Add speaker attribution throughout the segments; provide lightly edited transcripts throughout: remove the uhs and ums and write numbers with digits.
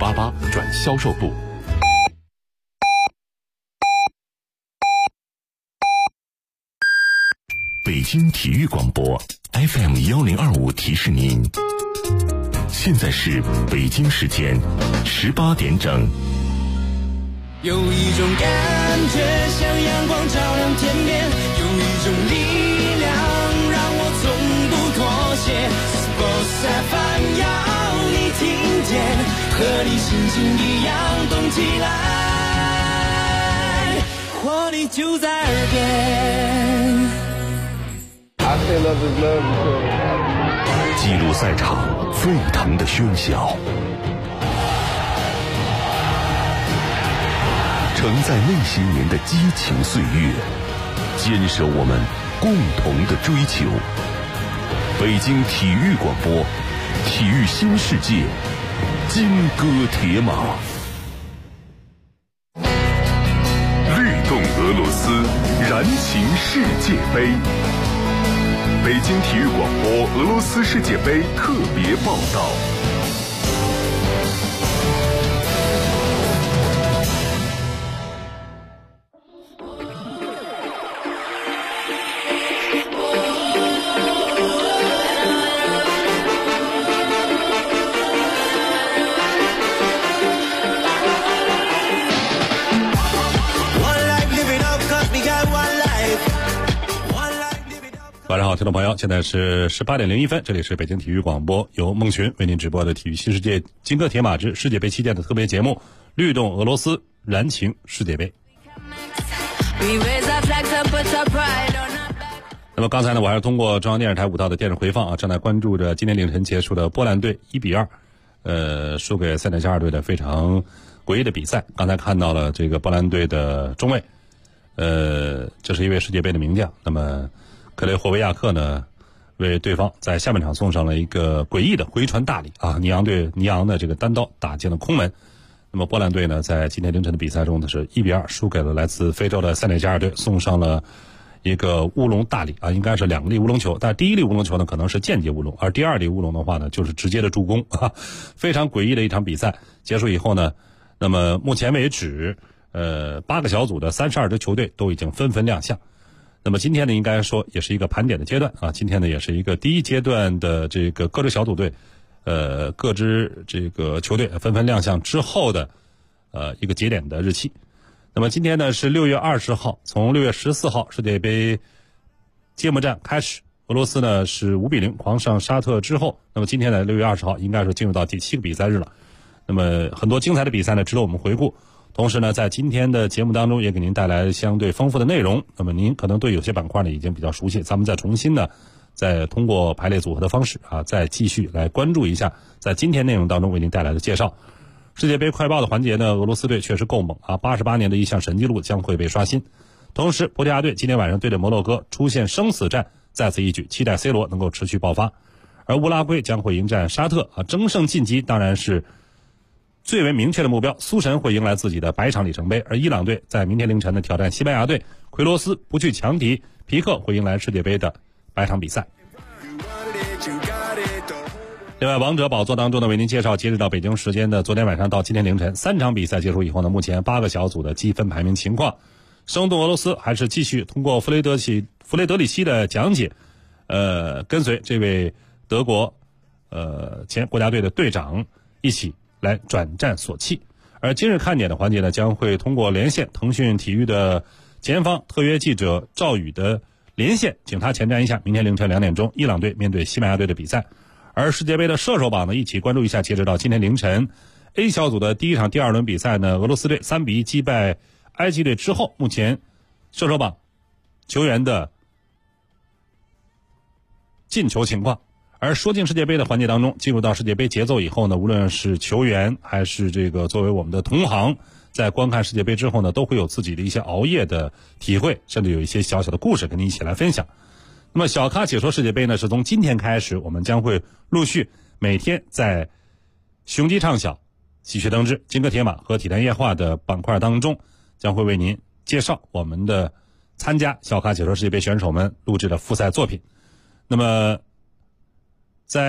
Speaker 1: 588转销售部。北京体育广播 FM1025提示您，现在是北京时间18点整。
Speaker 2: 有一种感觉像阳光照亮天边，有一种力量让我从不妥协。Sports FM 要你听见，和你心情一样动起来，活力就在耳边。
Speaker 1: 记录赛场沸腾的喧嚣，承载那些年的激情岁月，坚守我们共同的追求。北京体育广播，体育新世界，金戈铁马。律动俄罗斯，燃情世界杯。北京体育广播俄罗斯世界杯特别报道。晚上好，听众朋友，现在是18点01分，这里是北京体育广播，由孟群为您直播的体育新世界金戈铁马之世界杯期间的特别节目《律动俄罗斯，燃情世界杯》。那么刚才呢，我还是通过中央电视台5套的电视回放正在关注着今天凌晨结束的波兰队1比2，输给塞内加尔队的非常诡异的比赛。刚才看到了这个波兰队的中卫，这是一位世界杯的名将。那么克雷霍维亚克呢，为对方在下半场送上了一个诡异的回传大礼啊！尼昂的这个单刀打进了空门。那么波兰队呢，在今天凌晨的比赛中呢，是1比2输给了来自非洲的塞内加尔队，送上了一个乌龙大礼啊，应该是2粒乌龙球，但是第一粒乌龙球呢可能是间接乌龙，而第二粒乌龙的话呢就是直接的助攻啊！非常诡异的一场比赛结束以后呢，那么目前为止，8个小组的32支球队都已经纷纷亮相。那么今天呢，应该说也是一个盘点的阶段啊。今天呢，也是一个第一阶段的这个各支小组队，各支这个球队纷纷亮相之后的一个节点的日期。那么今天呢是6月20号，从6月14号世界杯揭幕战开始，俄罗斯呢是5比0狂上沙特之后，那么今天呢6月20号应该是进入到第7个比赛日了。那么很多精彩的比赛呢值得我们回顾。同时呢，在今天的节目当中也给您带来相对丰富的内容。那么您可能对有些板块呢已经比较熟悉，咱们再重新呢，再通过排列组合的方式再继续来关注一下在今天内容当中为您带来的介绍。世界杯快报的环节呢，俄罗斯队确实够猛88年的一项神纪录将会被刷新。同时，葡萄牙队今天晚上对着摩洛哥出现生死战，再次一举，期待 C 罗能够持续爆发。而乌拉圭将会迎战沙特争胜晋级当然是最为明确的目标，苏神会迎来自己的100场里程碑，而伊朗队在明天凌晨的挑战西班牙队，奎罗斯不去强敌，皮克会迎来世界杯的100场比赛。另外，王者宝座当中呢，为您介绍截止到北京时间的昨天晚上到今天凌晨3场比赛结束以后呢，目前8个小组的积分排名情况。生动俄罗斯还是继续通过弗雷德里希的讲解，跟随这位德国前国家队的队长一起来转战索契。而今日看点的环节呢，将会通过连线腾讯体育的前方特约记者赵宇的连线，请他前瞻一下明天凌晨2点钟伊朗队面对西班牙队的比赛。而世界杯的射手榜呢，一起关注一下截止到今天凌晨 A 小组的第一场第2轮比赛呢，俄罗斯队3比1击败埃及队之后，目前射手榜球员的进球情况。而说进世界杯的环节当中，进入到世界杯节奏以后呢，无论是球员还是这个作为我们的同行，在观看世界杯之后呢，都会有自己的一些熬夜的体会，甚至有一些小小的故事跟您一起来分享。那么小咖解说世界杯呢，是从今天开始，我们将会陆续每天在雄鸡唱晓、喜鹊登枝、金戈铁马和体坛夜话的板块当中，将会为您介绍我们的参加小咖解说世界杯选手们录制的复赛作品。那么在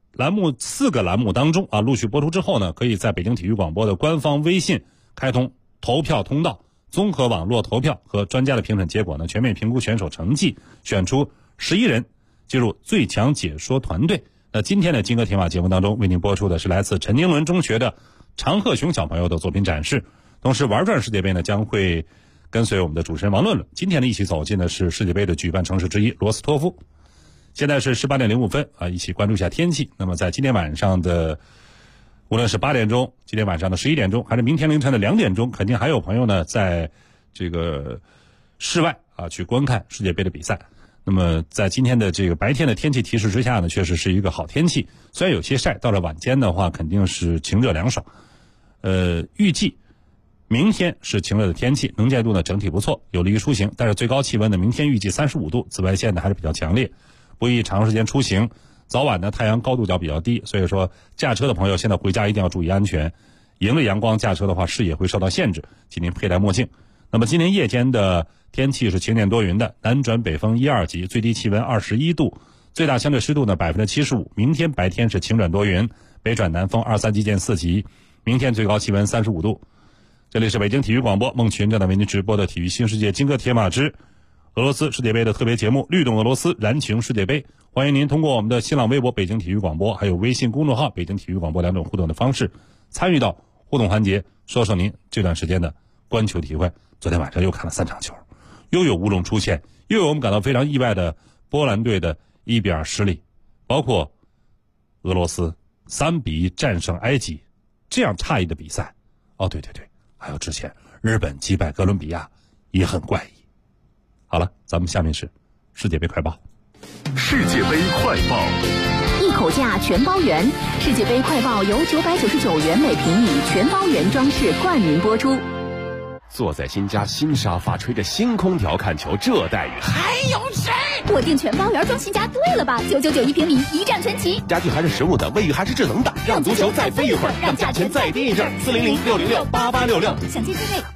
Speaker 1: 栏目4个栏目当中啊，陆续播出之后呢，可以在北京体育广播的官方微信开通投票通道，综合网络投票和专家的评审结果呢，全面评估选手成绩，选出11人进入最强解说团队。那今天的金戈铁马节目当中为您播出的是来自陈经纶中学的常鹤雄小朋友的作品展示，同时玩转世界杯呢将会跟随我们的主持人王论论，今天呢一起走进的是世界杯的举办城市之一罗斯托夫。现在是18点05分啊，一起关注一下天气。那么在今天晚上的无论是8点钟，今天晚上的11点钟，还是明天凌晨的2点钟，肯定还有朋友呢在这个室外啊去观看世界杯的比赛。那么在今天的这个白天的天气提示之下呢，确实是一个好天气，虽然有些晒，到了晚间的话肯定是晴热凉爽。预计明天是晴热的天气，能见度呢整体不错，有利于出行，但是最高气温呢明天预计35度，紫外线呢还是比较强烈，不宜长时间出行。早晚呢太阳高度角比较低，所以说驾车的朋友现在回家一定要注意安全，迎着阳光驾车的话视野会受到限制，请您佩戴墨镜。那么今天夜间的天气是晴间多云的，南转北风1、2级，最低气温21度，最大相对湿度呢75%。明天白天是晴转多云，北转南风2、3级见4级，明天最高气温35度。这里是北京体育广播，孟群正在为您直播的体育新世界金戈铁马之俄罗斯世界杯的特别节目《律动俄罗斯燃情世界杯》。欢迎您通过我们的新浪微博北京体育广播，还有微信公众号北京体育广播2种互动的方式参与到互动环节，说说您这段时间的观球体会。昨天晚上又看了3场球，又有乌龙出现，又有我们感到非常意外的波兰队的1比2失利，包括俄罗斯3比1战胜埃及，这样诧异的比赛。哦，对，还有之前日本击败哥伦比亚也很怪异。好了，咱们下面是世界杯快报。
Speaker 3: 世界杯快报，
Speaker 4: 一口价全包圆。世界杯快报由999元每平米全包圆装饰冠名播出。
Speaker 3: 坐在新家新沙发，吹着新空调看球，这待遇还有谁？
Speaker 4: 我订全包圆装新家对了吧？999一平米，一站全齐。
Speaker 3: 家具还是实木的，卫浴还是智能的，让足球再飞一会儿，让价钱再低一阵，400-606-8866，
Speaker 4: 想见就位。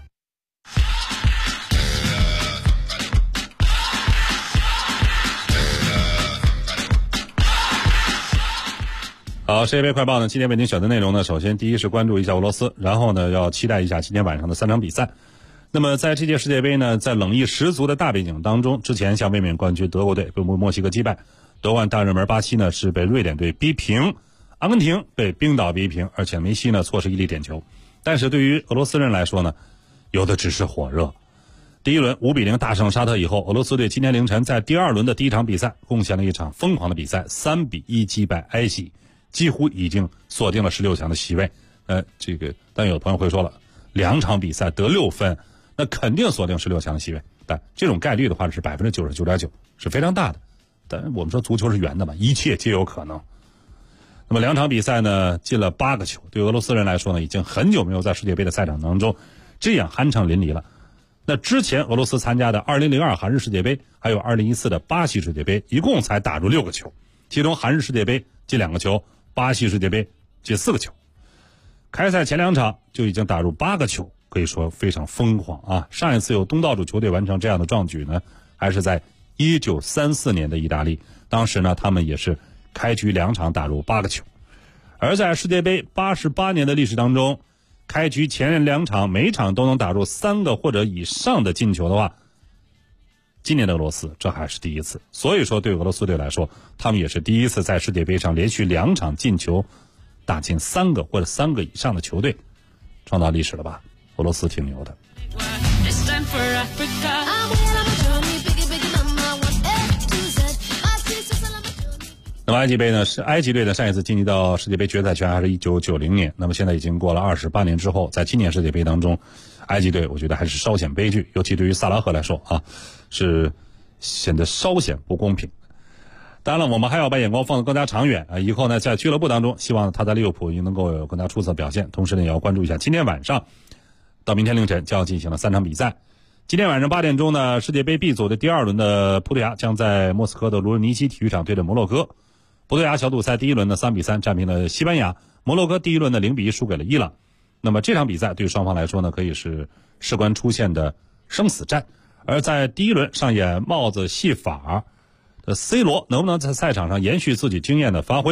Speaker 1: 好，世界杯快报呢，今天为您选的内容呢，首先第一是关注一下俄罗斯，然后呢要期待一下今天晚上的3场比赛。那么在这届世界杯呢，在冷意十足的大背景当中，之前像卫冕冠军德国队被墨西哥击败，夺冠大热门巴西呢是被瑞典队逼平，阿根廷被冰岛逼平，而且梅西呢错失1粒点球。但是对于俄罗斯人来说呢，有的只是火热。第一轮5比0大胜沙特以后，俄罗斯队今天凌晨在第2轮的第一场比赛贡献了一场疯狂的比赛，3比1击败埃及，几乎已经锁定了16强的席位。但有的朋友会说了，2场比赛得6分，那肯定锁定16强的席位。但这种概率的话是99.9%，是非常大的。但我们说足球是圆的嘛，一切皆有可能。那么2场比赛呢，进了8个球，对俄罗斯人来说呢，已经很久没有在世界杯的赛场当中这样酣畅淋漓了。那之前俄罗斯参加的2002韩日世界杯，还有2014的巴西世界杯，一共才打入6个球，其中韩日世界杯进2个球，巴西世界杯进4个球。开赛前2场就已经打入8个球，可以说非常疯狂啊！上一次有东道主球队完成这样的壮举呢，还是在1934年的意大利，当时呢他们也是开局2场打入8个球。而在世界杯88年的历史当中，开局前2场每场都能打入3个或者以上的进球的话，今年的俄罗斯这还是第一次。所以说对俄罗斯队来说，他们也是第一次在世界杯上连续2场进球打进3个或者3个以上的球队，创造历史了吧？俄罗斯挺牛的。那么埃及杯呢，是埃及队的上一次晋级到世界杯决赛圈还是1990年，那么现在已经过了28年之后，在今年世界杯当中，埃及队我觉得还是稍显悲剧，尤其对于萨拉赫来说啊，是显得稍显不公平。当然了，我们还要把眼光放得更加长远啊！以后呢，在俱乐部当中，希望他在利物浦也能够有更加出色的表现。同时呢，也要关注一下今天晚上到明天凌晨将要进行的3场比赛。今天晚上8点钟呢，世界杯 B 组的第2轮的葡萄牙将在莫斯科的卢尔尼奇体育场对阵摩洛哥。葡萄牙小组赛第1轮的3比3战平了西班牙，摩洛哥第1轮的0比1输给了伊朗。那么这场比赛对双方来说呢，可以是事关出现的生死战。而在第1轮上演帽子戏法的 C 罗能不能在赛场上延续自己经验的发挥？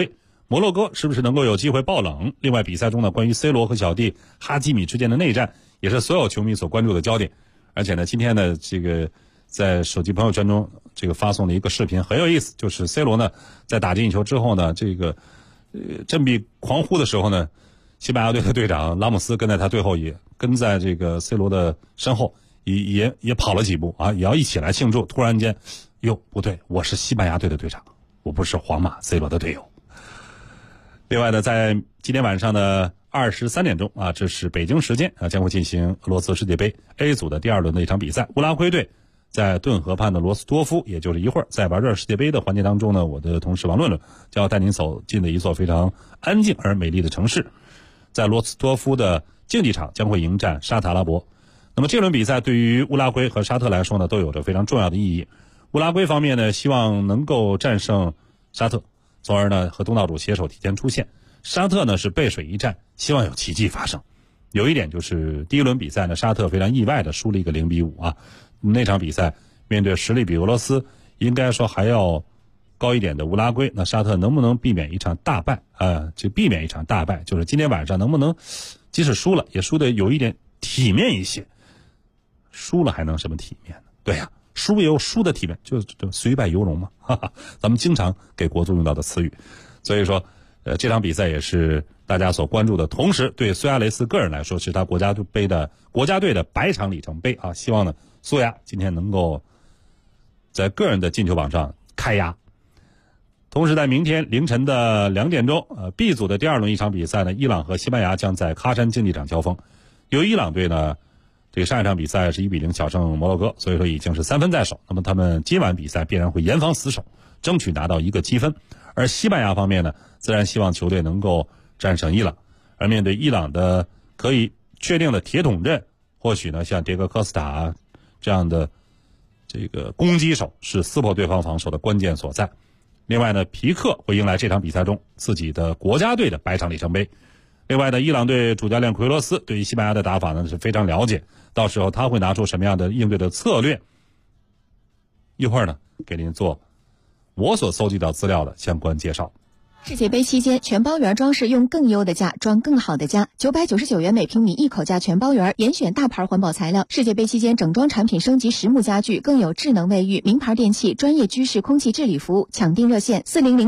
Speaker 1: 摩洛哥是不是能够有机会爆冷？另外，比赛中呢，关于 C 罗和小弟哈基米之间的内战，也是所有球迷所关注的焦点。而且呢，今天呢，这个在手机朋友圈中这个发送了一个视频，很有意思，就是 C 罗呢在打进一球之后呢，这个振臂狂呼的时候呢，西班牙队的队长拉莫斯跟在他最后，也跟在这个 C 罗的身后，也跑了几步啊，也要一起来庆祝。突然间，哟，不对，我是西班牙队的队长，我不是皇马 C 罗的队友。另外呢，在今天晚上的23点钟啊，这是北京时间啊，将会进行俄罗斯世界杯 A 组的第2轮的一场比赛。乌拉圭队在顿河畔的罗斯多夫，也就是一会儿在玩这世界杯的环节当中呢，我的同事王论论将要带您走进的一座非常安静而美丽的城市，在罗斯多夫的竞技场将会迎战沙特阿拉伯。那么这轮比赛对于乌拉圭和沙特来说呢，都有着非常重要的意义。乌拉圭方面呢，希望能够战胜沙特，从而呢和东道主携手提前出线。沙特呢是背水一战，希望有奇迹发生。有一点就是第一轮比赛呢，沙特非常意外的输了一个0-5啊。那场比赛面对实力比俄罗斯应该说还要高一点的乌拉圭，那沙特能不能避免一场大败就避免一场大败，就是今天晚上能不能即使输了也输的有一点体面一些。输了还能什么体面呢？对呀，输也有输的体面，就虽败犹荣嘛，哈哈，咱们经常给国足用到的词语。所以说这场比赛也是大家所关注的，同时对苏亚雷斯个人来说是他国家队的100场里程碑啊！希望呢苏亚今天能够在个人的进球榜上开压。同时在明天凌晨的2点钟，B 组的第2轮一场比赛呢，伊朗和西班牙将在喀山竞技场交锋。由于伊朗队呢这个上一场比赛是1-0小胜摩洛哥，所以说已经是3分在手，那么他们今晚比赛必然会严防死守，争取拿到1个积分。而西班牙方面呢，自然希望球队能够战胜伊朗。而面对伊朗的可以确定的铁桶阵，或许呢像迭戈科斯塔这样的这个攻击手是撕破对方防守的关键所在。另外呢，皮克会迎来这场比赛中自己的国家队的100场里程碑。另外呢，伊朗队主教练奎罗斯对于西班牙的打法呢是非常了解，到时候他会拿出什么样的应对的策略，一会儿呢给您做我所搜集到资料的相关介绍。
Speaker 4: 世界杯期间，全包圆装饰用更优的价装更好的家，999元每平米一口价全包圆，严选大牌环保材料。世界杯期间整装产品升级实木家具，更有智能卫浴、名牌电器、专业居室空气治理服务。抢订热线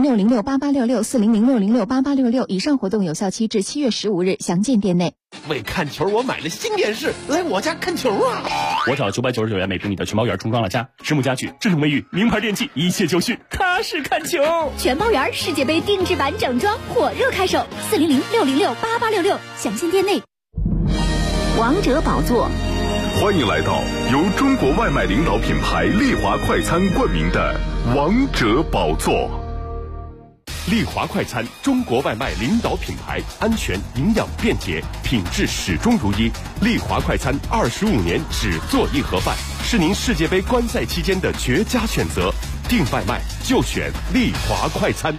Speaker 4: 4006068866，4006068866。以上活动有效期至7月15日，详见店内。
Speaker 3: 为看球，我买了新电视，来我家看球啊！
Speaker 5: 我找999元每平米的全包圆重装了家，实木家具、智能卫浴、名牌电器，一切就绪，踏实看球。
Speaker 6: 全包圆世界杯定制版整装火热开售，4006068866，详见店内。
Speaker 4: 王者宝座，
Speaker 7: 欢迎来到由中国外卖领导品牌丽华快餐冠名的王者宝座。
Speaker 3: 丽华快餐，中国外卖领导品牌，安全、营养、便捷，品质始终如一。丽华快餐25年只做一盒饭，是您世界杯观赛期间的绝佳选择。订外卖就选丽华快餐。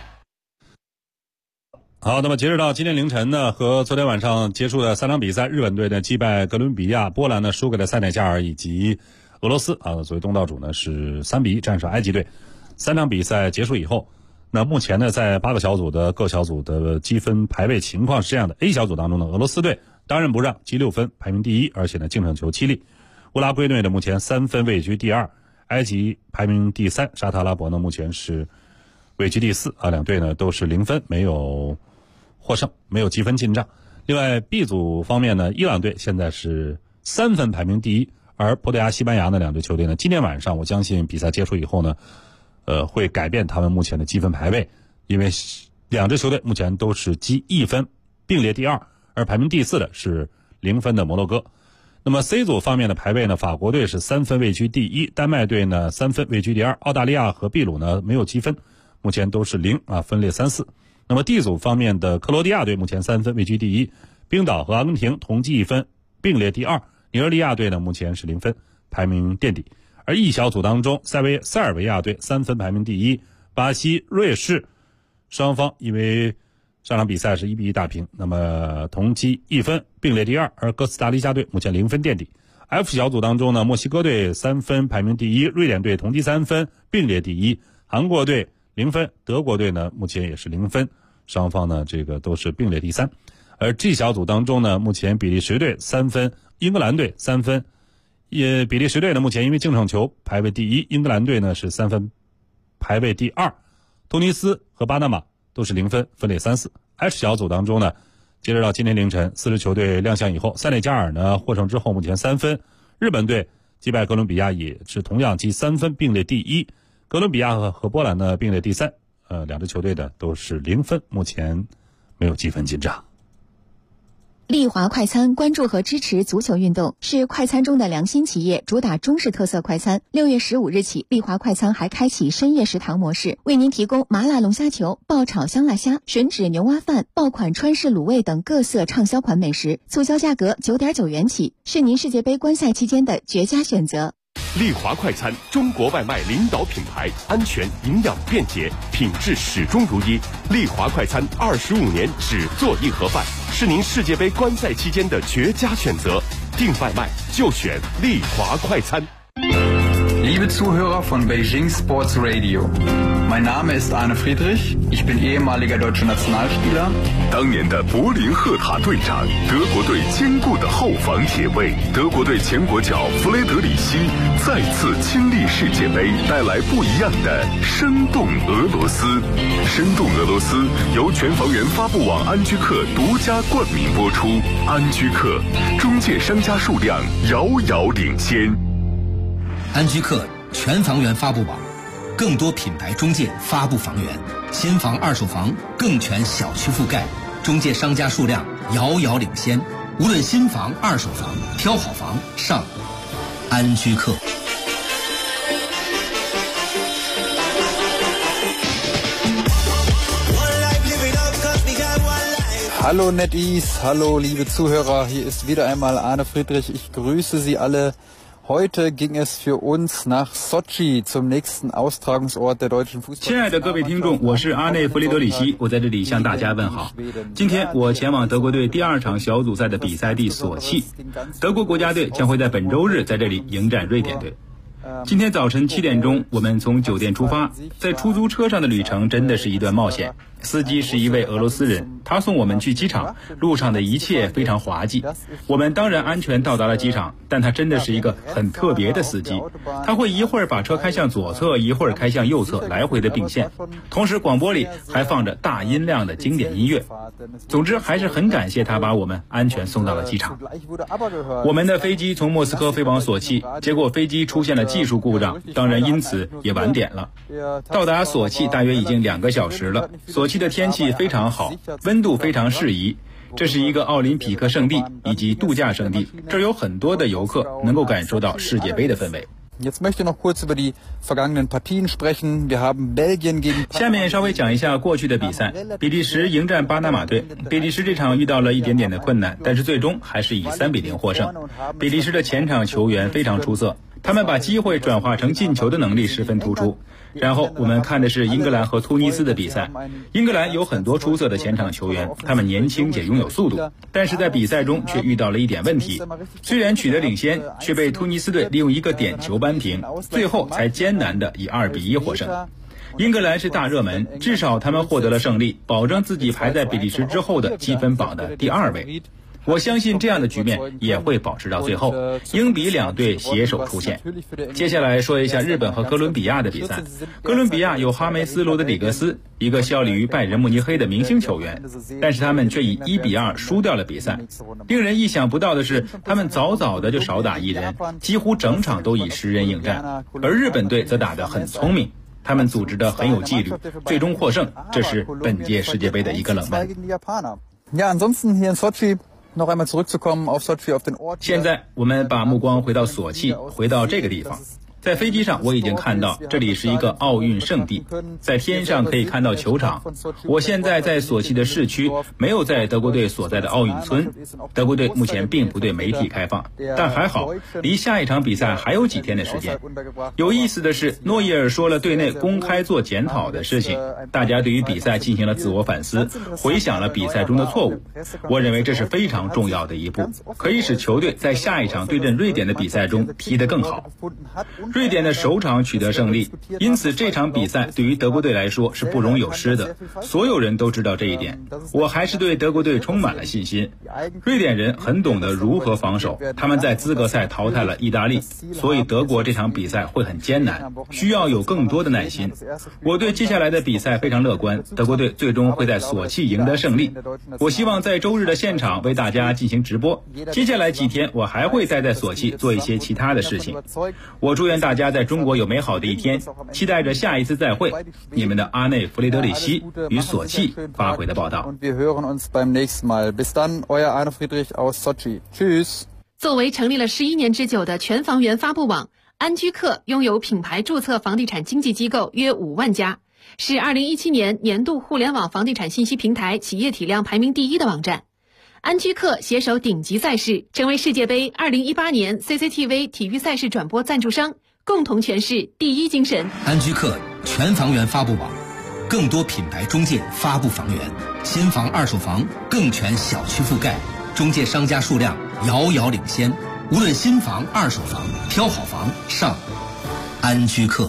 Speaker 1: 好，那么截止到今天凌晨呢，和昨天晚上结束的3场比赛，日本队呢击败哥伦比亚，波兰呢输给了塞内加尔以及俄罗斯啊，作为东道主呢是3-1战胜埃及队。3场比赛结束以后，那目前呢在8个小组的各小组的积分排位情况是这样的。 A 小组当中呢，俄罗斯队当仁不让，积6分排名第1，而且呢净胜球7粒。乌拉圭队呢目前3分位居第2，埃及排名第3，沙特阿拉伯呢目前是位居第4啊，两队呢都是0分，没有获胜，没有积分进账。另外 B 组方面呢，伊朗队现在是3分排名第1，而葡萄牙、西班牙呢两队球队呢，今天晚上我相信比赛结束以后呢会改变他们目前的积分排位，因为两支球队目前都是积1分，并列第2，而排名第4的是0分的摩洛哥。那么 C 组方面的排位呢，法国队是3分位居第1，丹麦队呢3分位居第2，澳大利亚和秘鲁呢没有积分，目前都是0啊，分列3、4。那么 D 组方面的克罗地亚队目前3分位居第1，冰岛和阿根廷同积1分，并列第2，尼日利亚队呢目前是0分，排名垫底。而 E 小组当中，塞尔维亚队3分排名第1，巴西、瑞士双方因为上场比赛是1-1大平，那么同积1分，并列第2，而哥斯达黎加队目前0分垫底。F 小组当中呢，墨西哥队3分排名第1，瑞典队同积3分，并列第1，韩国队0分，德国队呢目前也是0分， 双方呢这个都是并列第3。而 G 小组当中呢，目前比利时队3分，英格兰队3分。比利时队呢目前因为净胜球排位第1，英格兰队呢是3分排位第2，突尼斯和巴拿马都是0分，分列3、4。H 小组当中呢，截止到今天凌晨4支球队亮相以后，塞内加尔呢获胜之后目前3分，日本队击败哥伦比亚也是同样积3分并列第1，哥伦比亚和波兰呢并列第3。两支球队的都是0分，目前没有积分进账。
Speaker 4: 利华快餐关注和支持足球运动，是快餐中的良心企业，主打中式特色快餐。6月15日起，利华快餐还开启深夜食堂模式，为您提供麻辣龙虾球、爆炒香辣虾、吮指牛蛙饭、爆款川式卤味等各色畅销款美食，促销价格9.9元起，是您世界杯观赛期间的绝佳选择。
Speaker 3: 利华快餐，中国外卖领导品牌，安全、营养、便捷，品质始终如一。利华快餐25年只做一盒饭，是您世界杯观赛期间的绝佳选择。订外卖就选利华快餐。
Speaker 8: Liebe Zuhörer von Beijing Sports Radio, mein Name ist Arne Friedrich, ich bin ehemaliger deutscher Nationalspieler.
Speaker 7: 当年的柏林赫塔队长，德国队坚固的后防铁卫，德国队前国脚弗雷德里希再次亲历世界杯，带来不一样的生动俄罗斯。生动俄罗斯由全房源发布网安居客独家冠名播出。安居客中介商家数量遥遥领先。
Speaker 9: 安居客全房源发布网，更多品牌中介发布房源，新房二手房更全小区覆盖，中介商家数量遥遥领先。无论新房二手房，挑好房上安居客。
Speaker 8: Hallo NetEase, hallo liebe Zuhörer, hier ist wieder einmal Arne Friedrich, ich grüße Sie alle.Heute ging es für uns nach Sochi zum nächsten Austragungsort der deutschen Fußball。
Speaker 10: 亲爱的各位听众，我是阿内弗雷德里希，我在这里向大家问好。今天我前往德国队第2场小组赛的比赛地索契，德国国家队将会在本周日在这里迎战瑞典队。今天早晨7点钟，我们从酒店出发，在出租车上的旅程真的是一段冒险。司机是一位俄罗斯人，他送我们去机场，路上的一切非常滑稽。我们当然安全到达了机场，但他真的是一个很特别的司机，他会一会儿把车开向左侧，一会儿开向右侧，来回的并线，同时广播里还放着大音量的经典音乐。总之还是很感谢他把我们安全送到了机场。我们的飞机从莫斯科飞往索契，结果飞机出现了技术故障，当然因此也晚点了。到达索契大约已经2个小时了，索契的天气非常好，温度非常适宜。这是一个奥林匹克圣地以及度假胜地，这儿有很多的游客能够感受到世界杯的氛围。
Speaker 8: Jetzt möchte ich noch kurz über die vergangenen Partien sprechen. Wir haben Belgien gegen
Speaker 10: 下面稍微讲一下过去的比赛。比利时迎战巴拿马队，比利时这场遇到了一点点的困难，但是最终还是以3-0获胜。比利时的前场球员非常出色，他们把机会转化成进球的能力十分突出。然后我们看的是英格兰和突尼斯的比赛。英格兰有很多出色的前场球员，他们年轻且拥有速度，但是在比赛中却遇到了一点问题。虽然取得领先，却被突尼斯队利用一个点球扳平，最后才艰难的以2-1获胜。英格兰是大热门，至少他们获得了胜利，保证自己排在比利时之后的积分榜的第2位。我相信这样的局面也会保持到最后，英比两队携手出线。接下来说一下日本和哥伦比亚的比赛。哥伦比亚有哈梅斯·罗德里格斯，一个效力于拜仁慕尼黑的明星球员，但是他们却以1-2输掉了比赛。令人意想不到的是，他们早早的就少打一人，几乎整场都以10人应战，而日本队则打得很聪明，他们组织得很有纪律，最终获胜，这是本届世界杯的一个冷门。现在我们把目光回到索契，回到这个地方。在飞机上我已经看到这里是一个奥运圣地，在天上可以看到球场。我现在在索契的市区，没有在德国队所在的奥运村。德国队目前并不对媒体开放，但还好，离下一场比赛还有几天的时间。有意思的是，诺伊尔说了队内公开做检讨的事情，大家对于比赛进行了自我反思，回想了比赛中的错误。我认为这是非常重要的一步，可以使球队在下一场对阵瑞典的比赛中踢得更好。 瑞典的首场取得胜利，因此这场比赛对于德国队来说是不容有失的。所有人都知道这一点，我还是对德国队充满了信心。瑞典人很懂得如何防守，他们在资格赛淘汰了意大利，所以德国这场比赛会很艰难，需要有更多的耐心。我对接下来的比赛非常乐观，德国队最终会在索契赢得胜利。我希望在周日的现场为大家进行直播，接下来几天我还会再在索契做一些其他的事情。我祝愿大家在中国有美好的一天，期待着下一次再会。你们的阿内·弗雷德里希与索契发回的报道。
Speaker 11: 作为成立了11年之久的全房源发布网，安居客拥有品牌注册房地产经纪机构约5万家，是2017年年度互联网房地产信息平台企业体量排名第1的网站。安居客携手顶级赛事，成为世界杯2018年 CCTV 体育赛事转播赞助商，共同诠释第一精神。
Speaker 9: 安居客全房源发布网，更多品牌中介发布房源，新房二手房更全小区覆盖，中介商家数量遥遥领先。无论新房二手房，挑好房上安居客。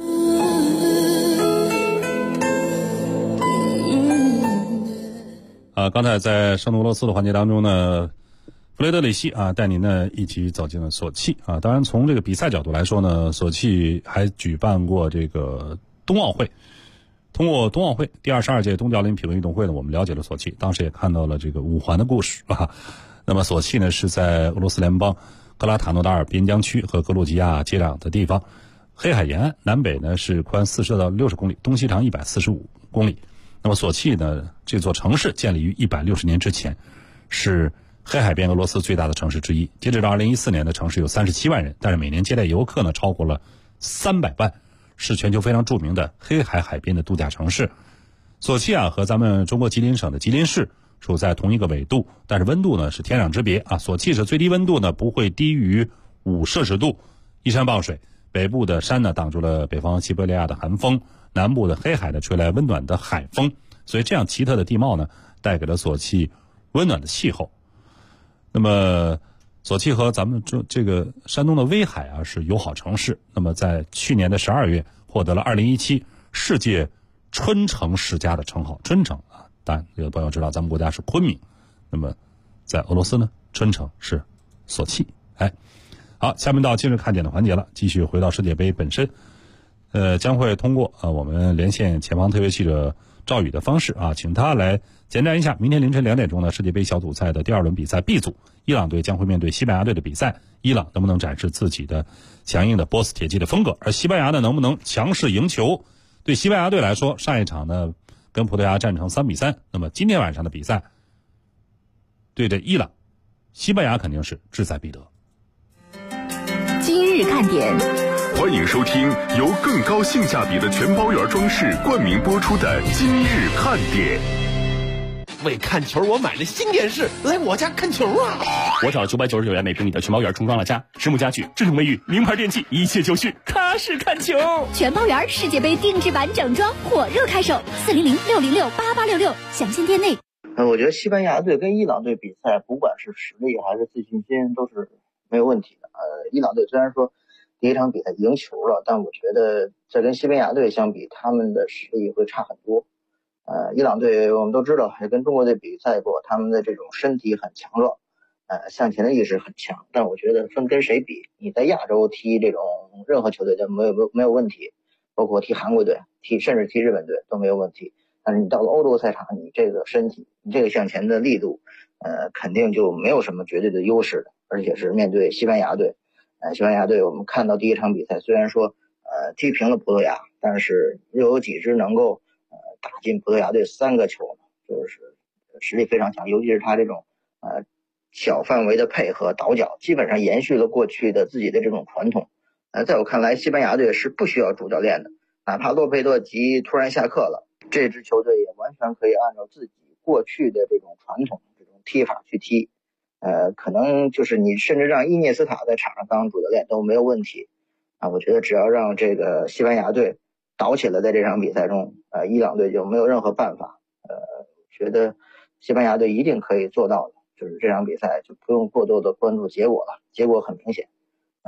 Speaker 1: 刚才在圣俄罗斯的环节当中呢，弗雷德里希带您呢一起走进了索契当然从这个比赛角度来说呢，索契还举办过这个冬奥会。通过冬奥会第22届冬季奥林匹克运动会呢，我们了解了索契，当时也看到了这个五环的故事那么索契呢是在俄罗斯联邦克拉塔诺达尔边疆区和格鲁吉亚接壤的地方，黑海沿岸，南北呢是宽40到60公里，东西长145公里。那么索契呢，这座城市建立于160年之前，是黑海边俄罗斯最大的城市之一。截止到2014年的城市有37万人，但是每年接待游客呢超过了300万，是全球非常著名的黑海海边的度假城市。索契和咱们中国吉林省的吉林市处在同一个纬度，但是温度呢是天壤之别索契是最低温度呢不会低于5摄氏度，依山傍水，北部的山呢挡住了北方西伯利亚的寒风，南部的黑海呢吹来温暖的海风，所以这样奇特的地貌呢带给了索契温暖的气候。那么索契和咱们这个山东的威海是友好城市，那么在去年的12月获得了2017世界春城世家的称号。春城当然有的朋友知道咱们国家是昆明，那么在俄罗斯呢，春城是索契。好，下面到今日看点的环节了，继续回到世界杯本身。将会通过我们连线前方特约记者赵宇的方式请他来简单一下明天凌晨2点钟呢世界杯小组赛的第2轮比赛 B 组，伊朗队将会面对西班牙队的比赛，伊朗能不能展示自己的强硬的波斯铁骑的风格，而西班牙呢能不能强势赢球。对西班牙队来说，上一场呢跟葡萄牙战成3-3，那么今天晚上的比赛对着伊朗，西班牙肯定是志在必得。
Speaker 6: 今日看点，
Speaker 7: 欢迎收听由更高性价比的全包圆装饰冠名播出的今日看点。
Speaker 12: 为看球我买了新电视，来我家看球啊！
Speaker 5: 我找了999元每平米的全包圆重装了家，实木家具、智能卫浴、名牌电器，一切就绪，踏实看球。
Speaker 6: 全包圆世界杯定制版整装火热开售，400-606-8866，详见店内。
Speaker 13: 我觉得西班牙队跟伊朗队比赛，不管是实力还是自信心，都是没有问题的。伊朗队虽然说第一场比赛赢球了，但我觉得在跟西班牙队相比，他们的实力会差很多。伊朗队我们都知道，也跟中国队比赛过，他们的这种身体很强壮，向前的意识很强。但我觉得分跟谁比，你在亚洲踢这种任何球队都没有问题，包括踢韩国队、甚至踢日本队都没有问题。但是你到了欧洲赛场，你这个身体，你这个向前的力度，肯定就没有什么绝对的优势的。而且是面对西班牙队，西班牙队我们看到第一场比赛，虽然说踢平了葡萄牙，但是又有几支能够打进葡萄牙队3个球，就是实力非常强，尤其是他这种小范围的配合倒脚，基本上延续了过去的自己的这种传统。在我看来，西班牙队是不需要主教练的，哪怕洛佩特吉突然下课了，这支球队也完全可以按照自己过去的这种传统这种踢法去踢。可能就是你甚至让伊涅斯塔在场上当主教练都没有问题我觉得只要让这个西班牙队倒起来，在这场比赛中伊朗队就没有任何办法。觉得西班牙队一定可以做到的，就是这场比赛就不用过多的关注结果了，结果很明显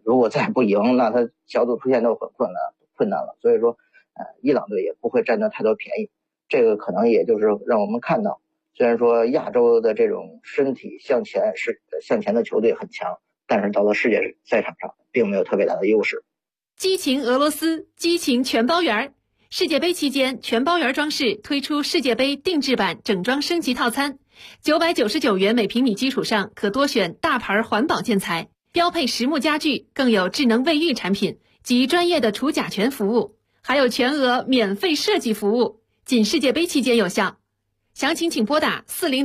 Speaker 13: 如果再不赢，那他小组出线都很困难了。所以说，伊朗队也不会占到太多便宜。这个可能也就是让我们看到，虽然说亚洲的这种身体向前的球队很强，但是到了世界赛场上并没有特别大的优势。
Speaker 11: 激情俄罗斯，激情全包圆。世界杯期间，全包圆装饰推出世界杯定制版整装升级套餐，999元每平米基础上可多选大牌环保建材，标配实木家具，更有智能卫浴产品及专业的除甲醛服务，还有全额免费设计服务，仅世界杯期间有效。详情请拨打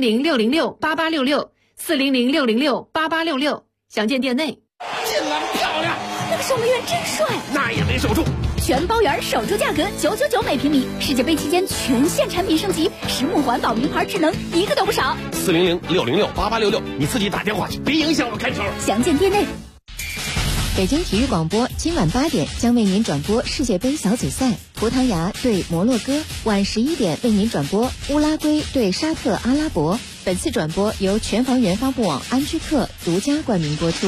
Speaker 11: 400-606-8866，400-606-8866，详见店内。
Speaker 12: 进篮漂亮，
Speaker 6: 那个守门员真帅，
Speaker 12: 那也没守住。
Speaker 6: 全包圆守住价格999每平米，世界杯期间全线产品升级，实木环保名牌智能一个都不少。
Speaker 12: 400-606-8866，你自己打电话去，别影响我看球。
Speaker 6: 详见店内。
Speaker 4: 北京体育广播今晚8点将为您转播世界杯小组赛，葡萄牙对摩洛哥；晚11点为您转播乌拉圭对沙特阿拉伯。本次转播由全房源发布网安居客独家冠名播出。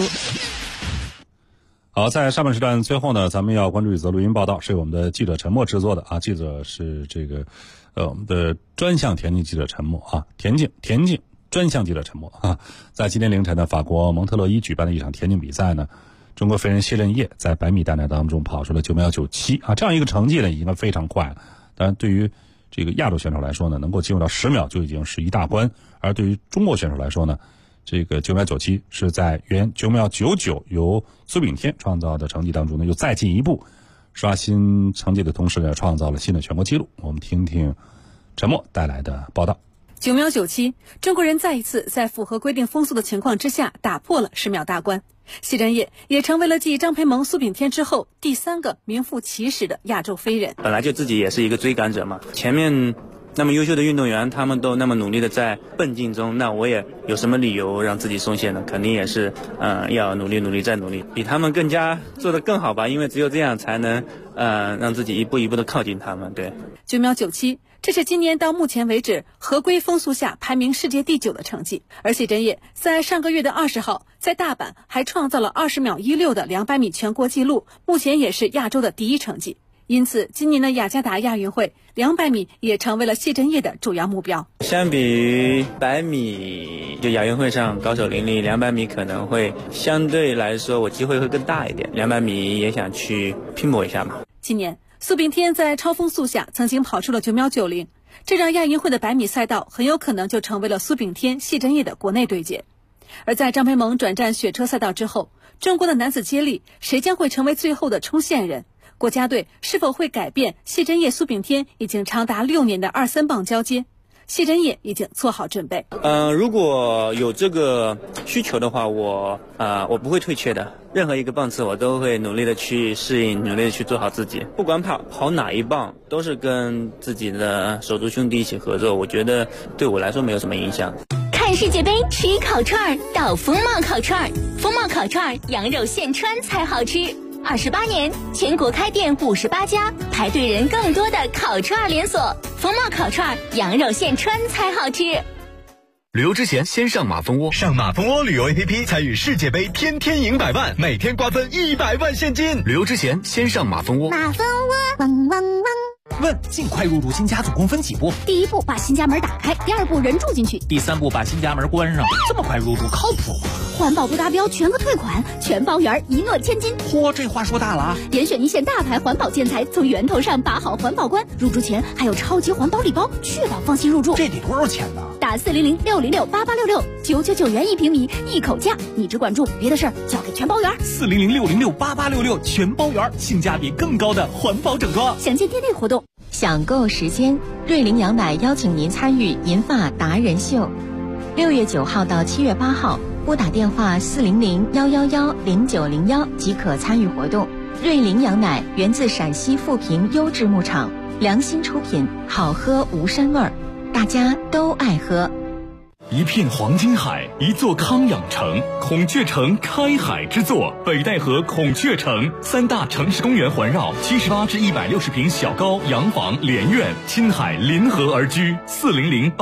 Speaker 1: 好，在上半时段最后呢，咱们要关注一则录音报道，是我们的记者陈默制作的啊。记者是这个我们的专项田径记者陈默啊，田径专项记者陈默啊。在今天凌晨的法国蒙特勒伊举办的一场田径比赛呢，中国飞人谢震业在100米单打当中跑出了9秒97啊，这样一个成绩呢已经非常快了。当然，对于这个亚洲选手来说呢，能够进入到10秒就已经是一大关，而对于中国选手来说呢，这个9秒97是在原9秒99由苏炳添创造的成绩当中呢，又再进一步刷新成绩的同时呢，创造了新的全国纪录。我们听听陈默带来的报道。
Speaker 14: 9秒97，中国人再一次在符合规定风速的情况之下打破了10秒大关。谢震业也成为了继张培萌、苏炳添之后第3个名副其实的亚洲飞人。
Speaker 10: 本来就自己也是一个追赶者嘛，前面那么优秀的运动员，他们都那么努力的在奔进中，那我也有什么理由让自己松懈呢？肯定也是要努力再努力，比他们更加做得更好吧，因为只有这样才能让自己一步一步的靠近他们。对
Speaker 14: ，9秒97，这是今年到目前为止合规风速下排名世界第9的成绩。而谢震业在上个月的20号在大阪还创造了20秒16的200米全国纪录，目前也是亚洲的第1成绩。因此今年的雅加达亚运会200米也成为了谢震业的主要目标。
Speaker 10: 相比于100米，就亚运会上高手林立，200米可能会相对来说我机会会更大一点，200米也想去拼搏一下嘛。
Speaker 14: 今年苏炳添在超风速下曾经跑出了9秒90，这让亚运会的100米赛道很有可能就成为了苏炳添、谢震业的国内对决。而在张培萌转战雪车赛道之后，中国的男子接力谁将会成为最后的冲线人？国家队是否会改变谢震业、苏炳添已经长达6年的2-3棒交接？谢震业已经做好准备。
Speaker 10: 如果有这个需求的话，我不会退却的。任何一个棒次我都会努力的去适应，努力的去做好自己。不管跑哪一棒，都是跟自己的手足兄弟一起合作，我觉得对我来说没有什么影响。
Speaker 6: 看世界杯吃烤串到风貌烤串，风貌烤串羊肉现穿才好吃。28年，全国开店58家，排队人更多的烤串连锁。风貌烤串，羊肉现穿才好吃。
Speaker 7: 旅游之前先上马蜂窝，上马蜂窝旅游 APP 参与世界杯，天天赢100万，每天瓜分100万现金。旅游之前先上马蜂窝。
Speaker 6: 马蜂窝，汪汪汪。
Speaker 15: 问：尽快入住新家总共分几步？
Speaker 6: 第1步，把新家门打开；第2步，人住进去；
Speaker 15: 第3步，把新家门关上。这么快入住，靠谱吗？
Speaker 6: 环保不达标，全额退款，全包圆，一诺千金。
Speaker 15: 嚯，这话说大了啊！
Speaker 6: 严选一线大牌环保建材，从源头上把好环保关。入住前还有超级环保礼包，确保放心入住。
Speaker 15: 这得多少钱呢？
Speaker 6: 打400-606-8866，999元1平米，一口价。你只管住，别的事儿交给全包圆。
Speaker 15: 400-606-8866，全包圆，性价比更高的环保整装。
Speaker 6: 详见店内活动。
Speaker 4: 享购时间，瑞麟羊奶邀请您参与银发达人秀，6月9号到7月8号，拨打电话400-111-0901即可参与活动。瑞麟羊奶源自陕西富平优质牧场，良心出品，好喝无膻味儿，大家都爱喝。
Speaker 7: 一片黄金海，一座康养城，孔雀城开海之作，北戴河孔雀城，3大城市公园环绕，78至160平小高洋房连院，亲海临河而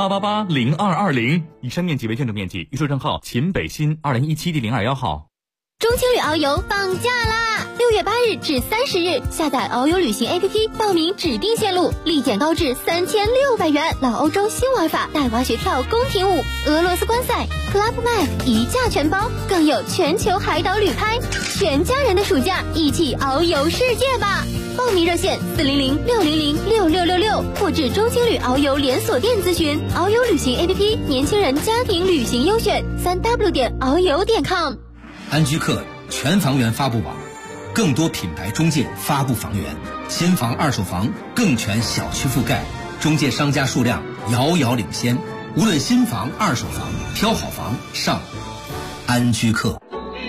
Speaker 7: 居。400-888-0220，以上面积为建筑面积，预售证号秦北新2017第021号。
Speaker 6: 中青旅遨游放假啦！6月8日至30日，下载遨游旅行 APP， 报名指定线路，立减高至3600元。老欧洲新玩法，带滑雪跳、宫廷舞、俄罗斯观赛、Club Med 一价全包，更有全球海岛旅拍，全家人的暑假一起遨游世界吧！报名热线400-600-6666，或至中青旅遨游连锁店咨询。遨游旅行 APP， 年轻人家庭旅行优选，3w.遨游.com。
Speaker 9: 安居客全房源发布网，更多品牌中介发布房源，新房、二手房更全小区覆盖，中介商家数量遥遥领先。无论新房、二手房，挑好房上安居客。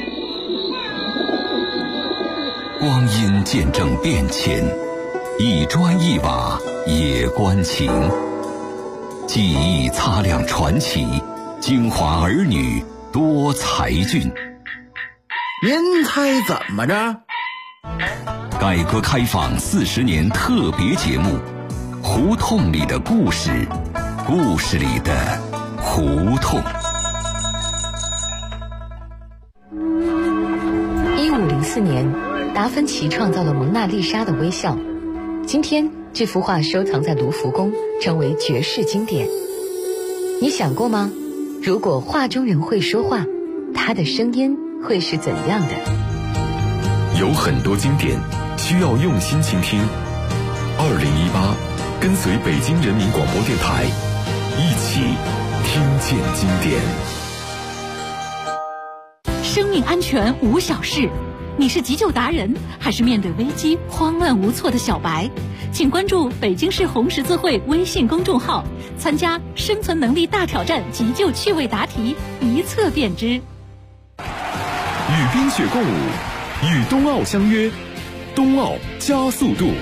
Speaker 7: 光阴见证变迁，一砖一瓦也关情。记忆擦亮传奇，精华儿女多才俊。
Speaker 12: 您猜怎么着？
Speaker 7: 改革开放40年特别节目《胡同里的故事》，故事里的胡同。
Speaker 16: 1504年，达芬奇创造了蒙娜丽莎的微笑。今天，这幅画收藏在卢浮宫，成为绝世经典。你想过吗？如果画中人会说话，他的声音会是怎样的？
Speaker 17: 有很多经典需要用心倾听。2018，跟随北京人民广播电台，一起听见经典。
Speaker 18: 生命安全无小事，你是急救达人，还是面对危机慌乱无措的小白？请关注北京市红十字会微信公众号，参加生存能力大挑战急救趣味答题，一测便知。
Speaker 17: 与冰雪共舞，与冬奥相约，冬奥加速度。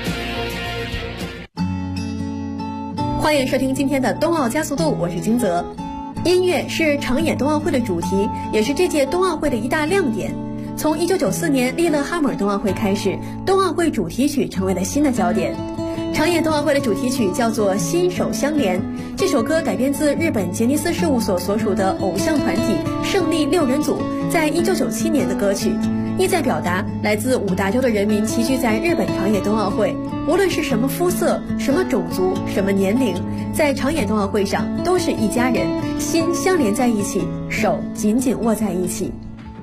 Speaker 14: 欢迎收听今天的冬奥加速度，我是金泽。音乐是长野冬奥会的主题，也是这届冬奥会的一大亮点。从1994年利勒哈姆尔冬奥会开始，冬奥会主题曲成为了新的焦点。长野冬奥会的主题曲叫做《心手相连》，这首歌改编自日本杰尼斯事务所所属的偶像团体胜利6人组在1997年的歌曲，意在表达来自5大洲的人民齐聚在日本长野冬奥会，无论是什么肤色、什么种族、什么年龄，在长野冬奥会上都是一家人，心相连在一起，手紧紧握在一起。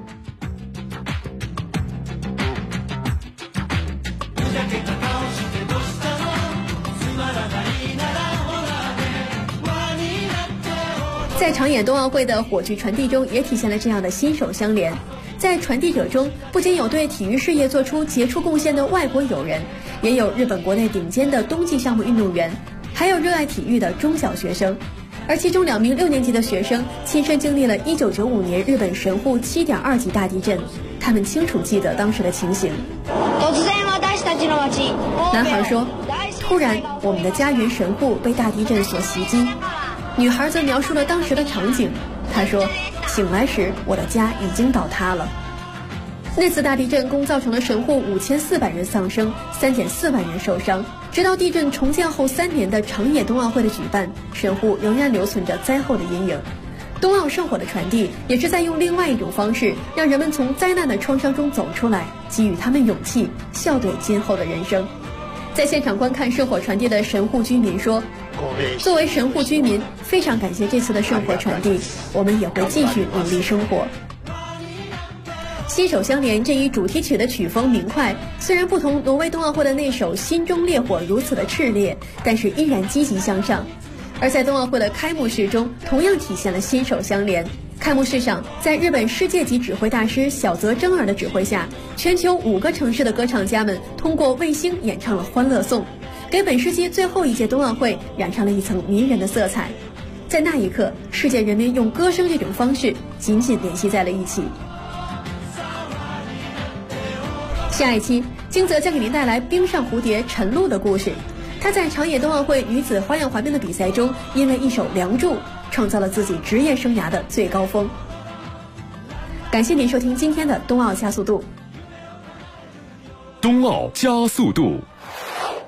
Speaker 14: 在长野冬奥会的火炬传递中，也体现了这样的心手相连。在传递者中，不仅有对体育事业做出杰出贡献的外国友人，也有日本国内顶尖的冬季项目运动员，还有热爱体育的中小学生。而其中2名6年级的学生亲身经历了1995年日本神户7.2级大地震，他们清楚记得当时的情形。男孩说：“突然，我们的家园神户被大地震所袭击。”女孩则描述了当时的场景，她说：“醒来时，我的家已经倒塌了。”那次大地震共造成了神户5400人丧生，3.4万人受伤。直到地震重建后3年的长野冬奥会的举办，神户仍然留存着灾后的阴影。冬奥圣火的传递，也是在用另外一种方式，让人们从灾难的创伤中走出来，给予他们勇气，笑对今后的人生。在现场观看圣火传递的神户居民说：“作为神户居民，非常感谢这次的圣火传递，我们也会继续努力生活。”心手相连这一主题曲的曲风明快，虽然不同挪威冬奥会的那首《心中烈火》如此的炽烈，但是依然积极向上。而在冬奥会的开幕式中，同样体现了心手相连。开幕式上，在日本世界级指挥大师小泽征尔的指挥下，全球5个城市的歌唱家们通过卫星演唱了《欢乐颂》，给本世纪最后一届冬奥会染上了一层迷人的色彩。在那一刻，世界人民用歌声这种方式紧紧联系在了一起。下一期，金泽将给您带来冰上蝴蝶陈露的故事。她在长野冬奥会女子花样滑冰的比赛中，因为一首《梁祝》，创造了自己职业生涯的最高峰。感谢您收听今天的冬奥加速度。
Speaker 17: 冬奥加速度。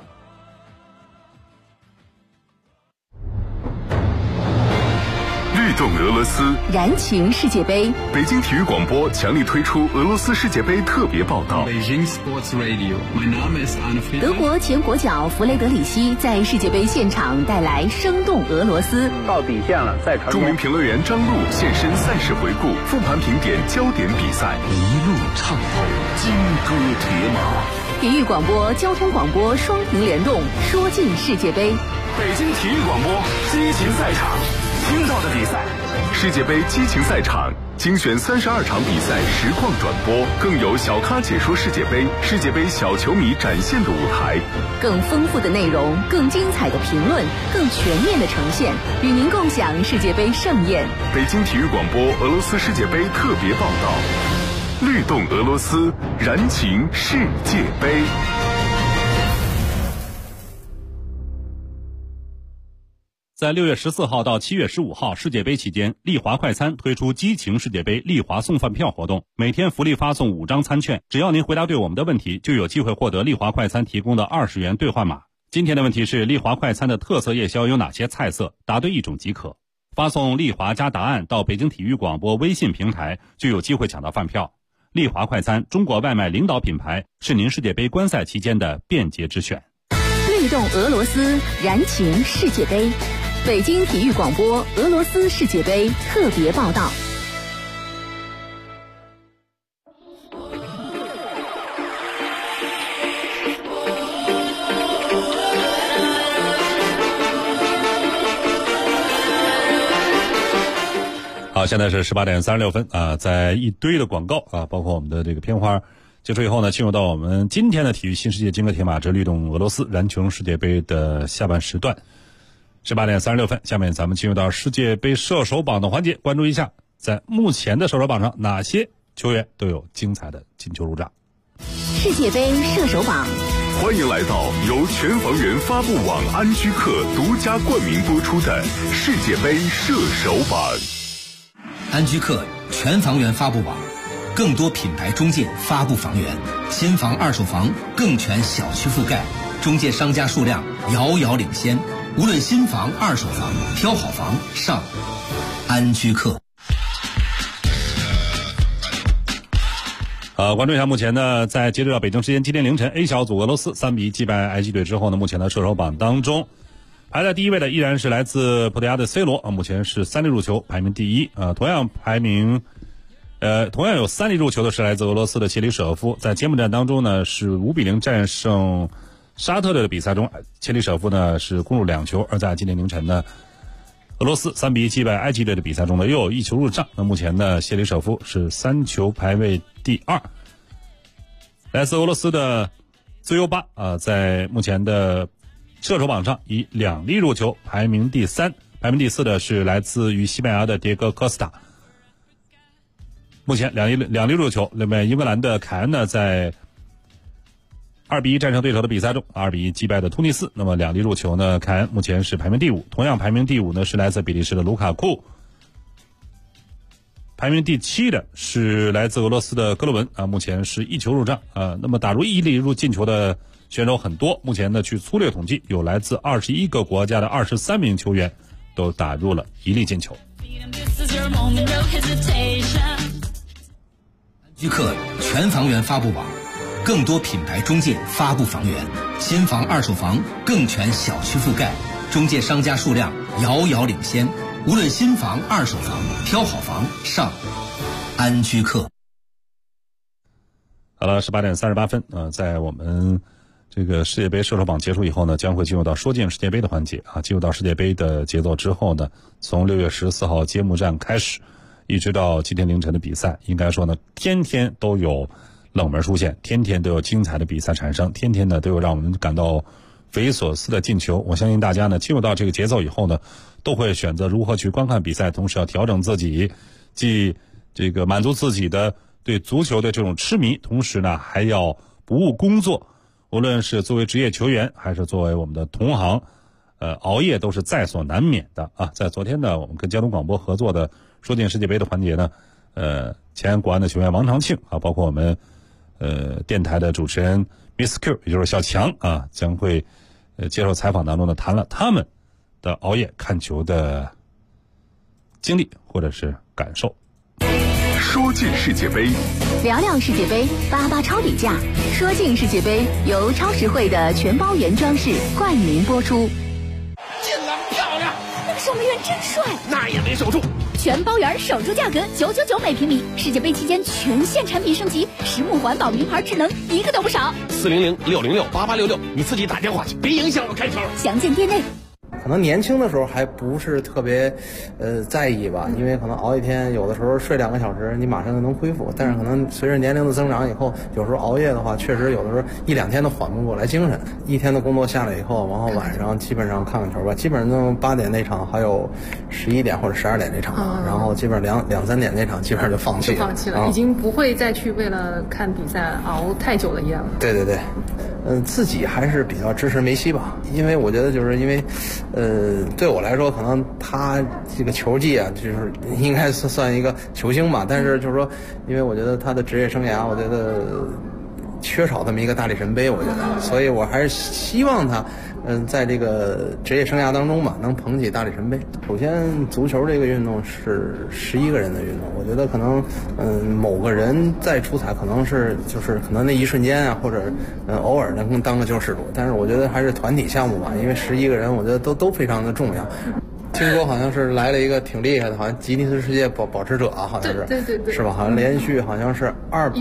Speaker 7: 日律动俄罗斯，
Speaker 6: 燃情世界杯。
Speaker 7: 北京体育广播强力推出俄罗斯世界杯特别报道。
Speaker 6: 德国前国脚弗雷德里希在世界杯现场带来生动俄罗斯。
Speaker 19: 到底线了，再传。
Speaker 7: 著名评论员张璐现身赛事回顾，复盘评点焦点比赛，
Speaker 17: 一路畅透金戈铁马。
Speaker 6: 体育广播、交通广播双屏联动，说尽世界杯。
Speaker 3: 北京体育广播激情赛场，听到的比赛。
Speaker 7: 世界杯激情赛场精选32场比赛实况转播，更有小咖解说世界杯，世界杯小球迷展现的舞台，
Speaker 6: 更丰富的内容，更精彩的评论，更全面的呈现，与您共享世界杯盛宴。
Speaker 7: 北京体育广播俄罗斯世界杯特别报道，律动俄罗斯，燃情世界杯。
Speaker 1: 在6月14号到7月15号世界杯期间，丽华快餐推出激情世界杯丽华送饭票活动，每天福利发送5张餐券，只要您回答对我们的问题，就有机会获得丽华快餐提供的20元兑换码。今天的问题是丽华快餐的特色夜宵有哪些菜色？答对1种即可。发送丽华加答案到北京体育广播微信平台，就有机会抢到饭票。丽华快餐，中国外卖领导品牌，是您世界杯观赛期间的便捷之选。
Speaker 6: 律动俄罗斯，燃情世界杯。北京体育广播俄罗斯世界杯特别报道。
Speaker 1: 好，现在是18点36分啊，在一堆的广告啊，包括我们的这个片花结束以后呢，进入到我们今天的体育新世界金戈铁马之律动俄罗斯燃情世界杯的下半时段。18点36分，下面咱们进入到世界杯射手榜的环节，关注一下在目前的射手榜上哪些球员都有精彩的进球入账。
Speaker 6: 世界杯射手榜，
Speaker 7: 欢迎来到由全房源发布网安居客独家冠名播出的世界杯射手榜。
Speaker 9: 安居客全房源发布网，更多品牌中介发布房源，新房二手房更全小区覆盖，中介商家数量遥遥领先。无论新房、二手房，挑好房上安居客。
Speaker 1: 关注一下目前呢，在截止到北京时间今天凌晨 A 小组俄罗斯3比1击败埃及队之后呢，目前的射手榜当中排在第一位的依然是来自葡萄牙的 C 罗目前是3粒入球排名第一同样有3粒入球的是来自俄罗斯的切里舍夫，在揭幕战当中呢是5比0战胜沙特队的比赛中，切里舍夫呢是攻入2球，而在今天凌晨呢，俄罗斯3比1击败埃及队的比赛中呢又有1球入账。那目前呢，切里舍夫是3球排位第2。来自俄罗斯的自由巴在目前的射手榜上以2粒入球排名第3，排名第4的是来自于西班牙的迭戈科斯塔，目前两粒入球。那么英格兰的凯恩呢，在2比1战胜对手的比赛中2比1击败的突尼斯，那么2粒入球呢，凯恩目前是排名第5。同样排名第5呢是来自比利时的卢卡库，排名第7的是来自俄罗斯的格鲁文目前是1球入账那么打入1粒入进球的选手很多，目前呢去粗略统计，有来自21个国家的23名球员都打入了1粒进球。
Speaker 9: 安居客全房源发布网，更多品牌中介发布房源，新房二手房更全小区覆盖，中介商家数量遥遥领先。无论新房、二手房，挑好房上安居客。
Speaker 1: 好了，18点38分在我们这个世界杯射手榜结束以后呢，将会进入到说尽世界杯的环节进入到世界杯的节奏之后呢，从6月14号揭幕战开始，一直到今天凌晨的比赛，应该说呢，天天都有冷门出现，天天都有精彩的比赛产生，天天呢都有让我们感到匪夷所思的进球。我相信大家呢进入到这个节奏以后呢，都会选择如何去观看比赛，同时要调整自己，既这个满足自己的对足球的这种痴迷，同时呢还要不误工作。无论是作为职业球员还是作为我们的同行熬夜都是在所难免的在昨天呢，我们跟交通广播合作的说尽世界杯的环节呢，前国安的球员王长庆包括我们电台的主持人 Miss Q 也就是小强将会接受采访当中呢谈了他们的熬夜看球的经历或者是感受。
Speaker 7: 说进世界杯，
Speaker 6: 聊聊世界杯，88超底价。说进世界杯由超实惠的全包原装饰冠名播出。
Speaker 12: 进了，漂亮！
Speaker 6: 那个守门员真帅，
Speaker 12: 那也没守住。
Speaker 6: 全包圆守住价格999每平米，世界杯期间全线产品升级，实木环保、名牌智能，一个都不少。
Speaker 12: 400-606-8866，你自己打电话去，别影响我开球。
Speaker 6: 详见店内。
Speaker 19: 可能年轻的时候还不是特别在意吧，因为可能熬一天，有的时候睡2个小时，你马上就能恢复。但是可能随着年龄的增长以后，有时候熬夜的话，确实有的时候1-2天都缓不过来精神。一天的工作下来以后，然后晚上基本上看看球吧，基本上8点那场，还有11点或者12点那场，然后基本上2-3点那场基本上就放弃了，
Speaker 11: 已经不会再去为了看比赛熬太久的夜了。
Speaker 19: 对对对。自己还是比较支持梅西吧，因为我觉得就是因为，对我来说，可能他这个球技啊，就是应该算一个球星吧。但是就是说，因为我觉得他的职业生涯，我觉得缺少这么一个大力神杯，我觉得，所以我还是希望他，在这个职业生涯当中吧，能捧起大力神杯。首先，足球这个运动是11个人的运动，我觉得可能，某个人再出彩，可能是就是可能那一瞬间啊，或者偶尔能当个救世主。但是我觉得还是团体项目吧，因为11个人，我觉得都非常的重要。听说好像是来了一个挺厉害的，好像吉尼斯世界保持者啊，好像是，
Speaker 11: 对，
Speaker 19: 是吧？好像连续好像是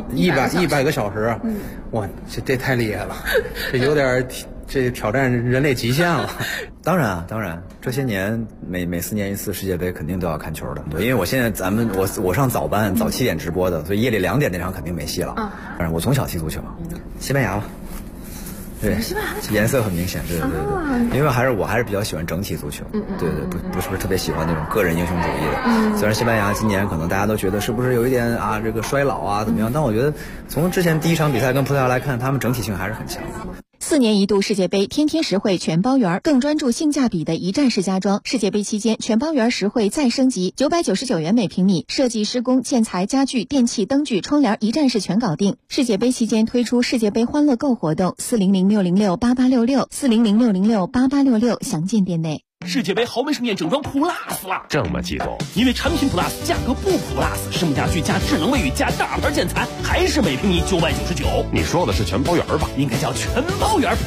Speaker 19: 100个小时，哇，这太厉害了，这有点这挑战人类极限了。
Speaker 20: 当然，这些年每4年一次世界杯肯定都要看球的，对，因为我现在我上早班，早7点直播的，所以夜里2点那场肯定没戏了。但是我从小踢足球，西班牙吧。对，颜色很明显，对，因为我还是比较喜欢整体足球，对，不是特别喜欢那种个人英雄主义的。虽然西班牙今年可能大家都觉得是不是有一点啊这个衰老啊怎么样，但我觉得从之前第一场比赛跟葡萄牙来看，他们整体性还是很强的。
Speaker 4: 4年一度世界杯天天实惠全包圆，更专注性价比的一站式家装。世界杯期间全包圆实惠再升级，999元每平米，设计、施工、建材、家具、电器、灯具、窗帘一站式全搞定。世界杯期间推出世界杯欢乐购活动，400-606-8866，400-606-8866，详见店内。
Speaker 5: 世界杯豪门盛宴整装 Plus 了，
Speaker 3: 这么激动？
Speaker 5: 因为产品 Plus 价格不 Plus， 实木家具加智能卫浴加大牌建材，还是每平米999。
Speaker 3: 你说的是全包圆吧？
Speaker 5: 应该叫全包圆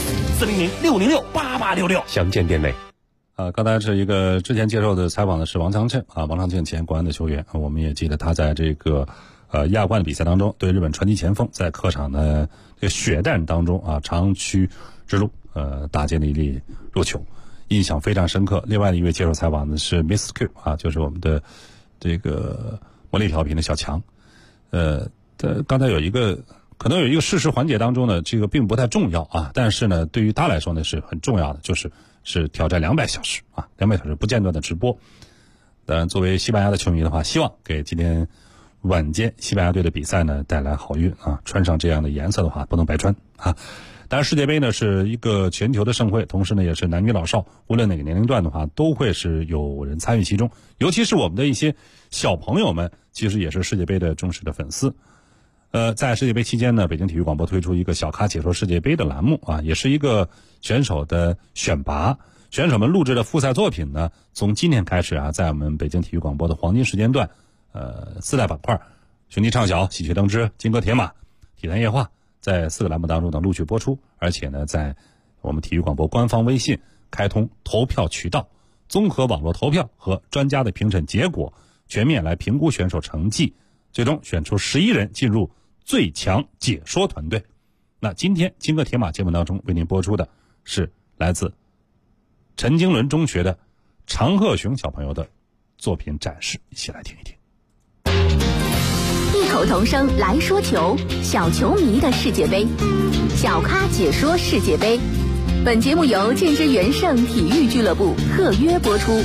Speaker 5: Plus，400-606-8866，
Speaker 3: 详见店内。
Speaker 1: 刚才是一个之前接受的采访的是王长庆啊，王长庆前国安的球员，我们也记得他在这个亚冠的比赛当中，对日本传奇前锋在客场的这个血战当中啊，长驱直入打进了一粒入球，印象非常深刻。另外的一位接受采访的是 Mr. Q 啊，就是我们的这个魔力调频的小强。刚才可能有一个事实环节当中呢，这个并不太重要啊，但是呢，对于他来说呢是很重要的，就是挑战200小时啊，200小时不间断的直播。当然，作为西班牙的球迷的话，希望给今天晚间西班牙队的比赛呢带来好运啊！穿上这样的颜色的话，不能白穿啊！当然，世界杯呢是一个全球的盛会，同时呢也是男女老少无论哪个年龄段的话，都会是有人参与其中。尤其是我们的一些小朋友们，其实也是世界杯的忠实的粉丝。在世界杯期间呢，北京体育广播推出一个小咖解说世界杯的栏目啊，也是一个选手的选拔。选手们录制的复赛作品呢，从今天开始啊，在我们北京体育广播的黄金时间段，4大板块，兄弟唱小、喜鹊登枝、金戈铁马、体坛夜话，在4个栏目当中呢陆续播出，而且呢，在我们体育广播官方微信开通投票渠道，综合网络投票和专家的评审结果，全面来评估选手成绩，最终选出11人进入最强解说团队。那今天金戈铁马节目当中为您播出的是来自陈经纶中学的常鹤雄小朋友的作品展示，一起来听一听。
Speaker 6: 异口同声来说球，小球迷的世界杯，小咖解说世界杯。本节目由建之元盛体育俱乐部特约播出。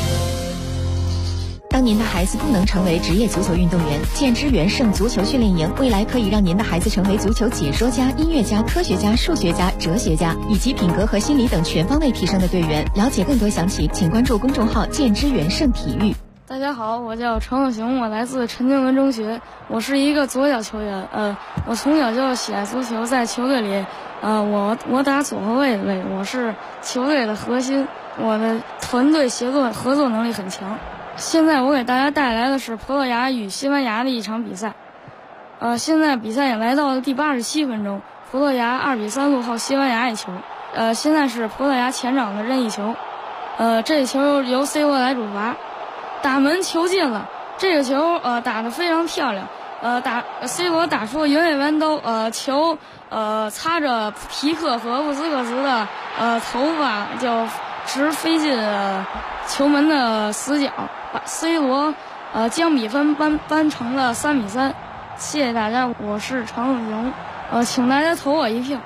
Speaker 4: 当您的孩子不能成为职业足球运动员，建之元盛足球训练营未来可以让您的孩子成为足球解说家、音乐家、科学家、数学家、哲学家，以及品格和心理等全方位提升的队员。了解更多详情，请关注公众号建之元盛体育。
Speaker 21: 大家好，我叫常鹤雄，我来自陈经纶中学，我是一个左脚球员。我从小就喜爱足球，在球队里，我打左后卫的位置，我是球队的核心，我的团队协作合作能力很强。 现在我给大家带来的是葡萄牙与西班牙的一场比赛。现在比赛也来到了第87分钟，葡萄牙2-3落后西班牙一球。现在是葡萄牙前场的任意球，这球由 C 罗来主罚，打门球进了。这个球打得非常漂亮，C 罗打出原野弯刀，球擦着皮克和布斯克茨的头发，就直飞进球门的死角，把 C 罗将比分扳成了3-3。谢谢大家，我是常永雄，请大家投我一票。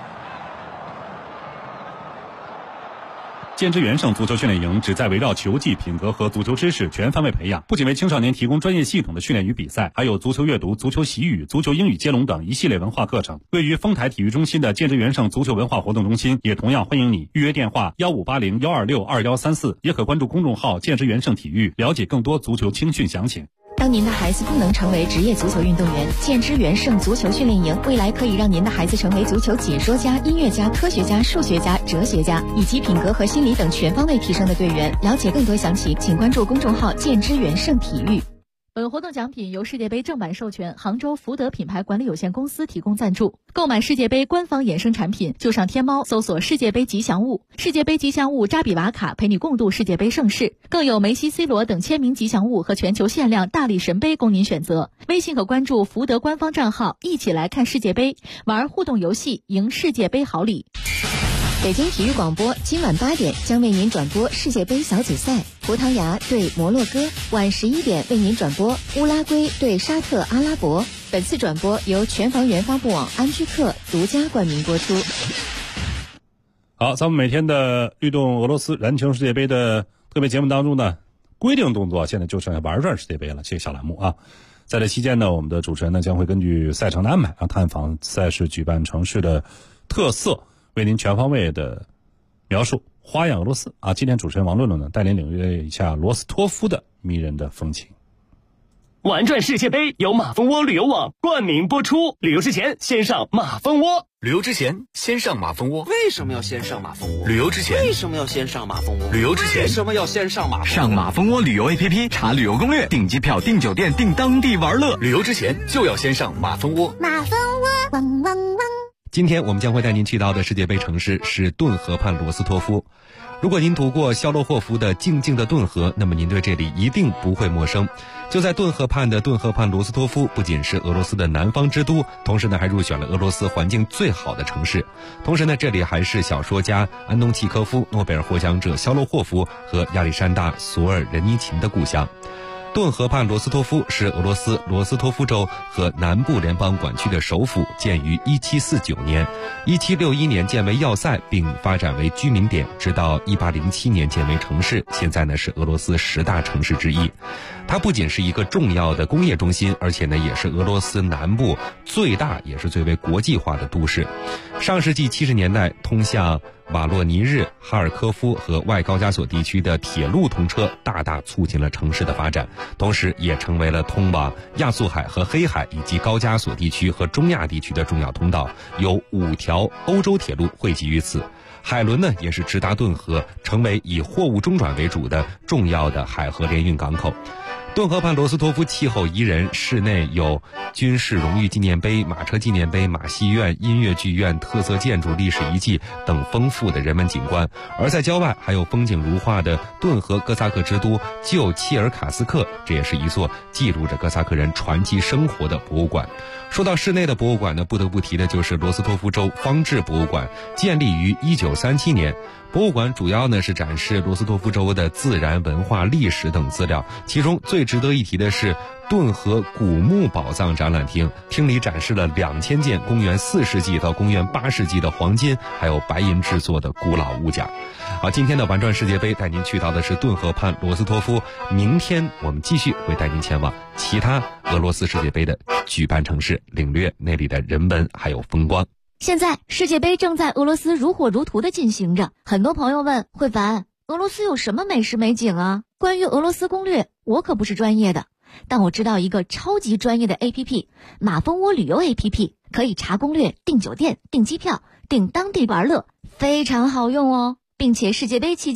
Speaker 1: 建之元盛足球训练营旨在围绕球技、品格和足球知识全方位培养，不仅为青少年提供专业系统的训练与比赛，还有足球阅读、足球习语、足球英语接龙等一系列文化课程。位于丰台体育中心的建之元盛足球文化活动中心也同样欢迎你，预约电话1580-126-2134，也可关注公众号建之元盛体育，了解更多足球青训详情。
Speaker 4: 当您的孩子不能成为职业足球运动员，建之元盛足球训练营未来可以让您的孩子成为足球解说家、音乐家、科学家、数学家、哲学家，以及品格和心理等全方位提升的队员。了解更多详情，请关注公众号建之元盛体育。
Speaker 2: 本活动奖品由世界杯正版授权杭州福德品牌管理有限公司提供赞助。购买世界杯官方衍生产品，就上天猫搜索世界杯吉祥物，世界杯吉祥物扎比瓦卡陪你共度世界杯盛世，更有梅西、C 罗等签名吉祥物和全球限量大力神杯供您选择。微信可关注福德官方账号，一起来看世界杯，玩互动游戏，赢世界杯好礼。
Speaker 4: 北京体育广播今晚8点将为您转播世界杯小组赛，葡萄牙对摩洛哥，晚11点为您转播乌拉圭对沙特阿拉伯。本次转播由全房源发布网安居客独家冠名播出。
Speaker 1: 好，咱们每天的律动俄罗斯燃球世界杯的特别节目当中呢，规定动作现在就剩下玩转世界杯了这个小栏目啊。在这期间呢，我们的主持人呢将会根据赛程的安排探访赛事举办城市的特色，为您全方位的描述花样俄罗斯啊。今天主持人王论论呢带您领略一下罗斯托夫的迷人的风情。
Speaker 5: 玩转世界杯由马蜂窝旅游网冠名播出，旅游之前先上马蜂窝。
Speaker 17: 旅游之前先上马蜂窝。
Speaker 12: 为什么要先上马蜂窝？
Speaker 17: 旅游之前
Speaker 12: 为什么要先上马蜂窝？
Speaker 17: 旅游之前
Speaker 12: 为什么要先上马蜂窝？
Speaker 22: 上马蜂窝旅游 APP 查旅游攻略，订机票、订酒店、订当地玩乐。
Speaker 17: 旅游之前就要先上马蜂窝。
Speaker 23: 马蜂窝，汪汪汪。
Speaker 24: 今天我们将会带您去到的世界杯城市是顿河畔罗斯托夫。如果您读过肖洛霍夫的《静静的顿河》，那么您对这里一定不会陌生。就在顿河畔的顿河畔罗斯托夫，不仅是俄罗斯的南方之都，同时呢还入选了俄罗斯环境最好的城市。同时呢，这里还是小说家安东契科夫、诺贝尔获奖者肖洛霍夫和亚历山大·索尔仁尼琴的故乡。顿河畔罗斯托夫是俄罗斯罗斯托夫州和南部联邦管区的首府，建于1749年，1761年建为要塞，并发展为居民点，直到1807年建为城市，现在呢是俄罗斯10大城市之一。它不仅是一个重要的工业中心，而且呢也是俄罗斯南部最大也是最为国际化的都市。上世纪70年代，通向瓦洛尼日、哈尔科夫和外高加索地区的铁路通车大大促进了城市的发展，同时也成为了通往亚速海和黑海以及高加索地区和中亚地区的重要通道，有5条欧洲铁路汇集于此。海轮呢也是直达顿河，成为以货物中转为主的重要的海河联运港口。顿河畔罗斯托夫气候宜人，室内有军事荣誉纪念碑、马车纪念碑、马戏院、音乐剧院、特色建筑、历史遗迹等丰富的人文景观，而在郊外还有风景如画的顿河哥萨克之都旧切尔卡斯克，这也是一座记录着哥萨克人传奇生活的博物馆。说到室内的博物馆呢，不得不提的就是罗斯托夫州方志博物馆，建立于1937年。博物馆主要呢是展示罗斯托夫州的自然、文化、历史等资料，其中最值得一提的是顿河古墓宝藏展览厅，厅里展示了2000件公元4世纪到公元8世纪的黄金还有白银制作的古老物件。好，今天的玩转世界杯带您去到的是顿河畔罗斯托夫，明天我们继续会带您前往其他俄罗斯世界杯的举办城市，领略那里的人文还有风光。
Speaker 2: 现在世界杯正在俄罗斯如火如荼的进行着，很多朋友问慧凡，俄罗斯有什么美食美景啊？关于俄罗斯攻略，我可不是专业的，但我知道一个超级专业的 APP， 马蜂窝旅游 APP， 可以查攻略、订酒店、订机票、订当地玩乐，非常好用哦。并且世界杯期间，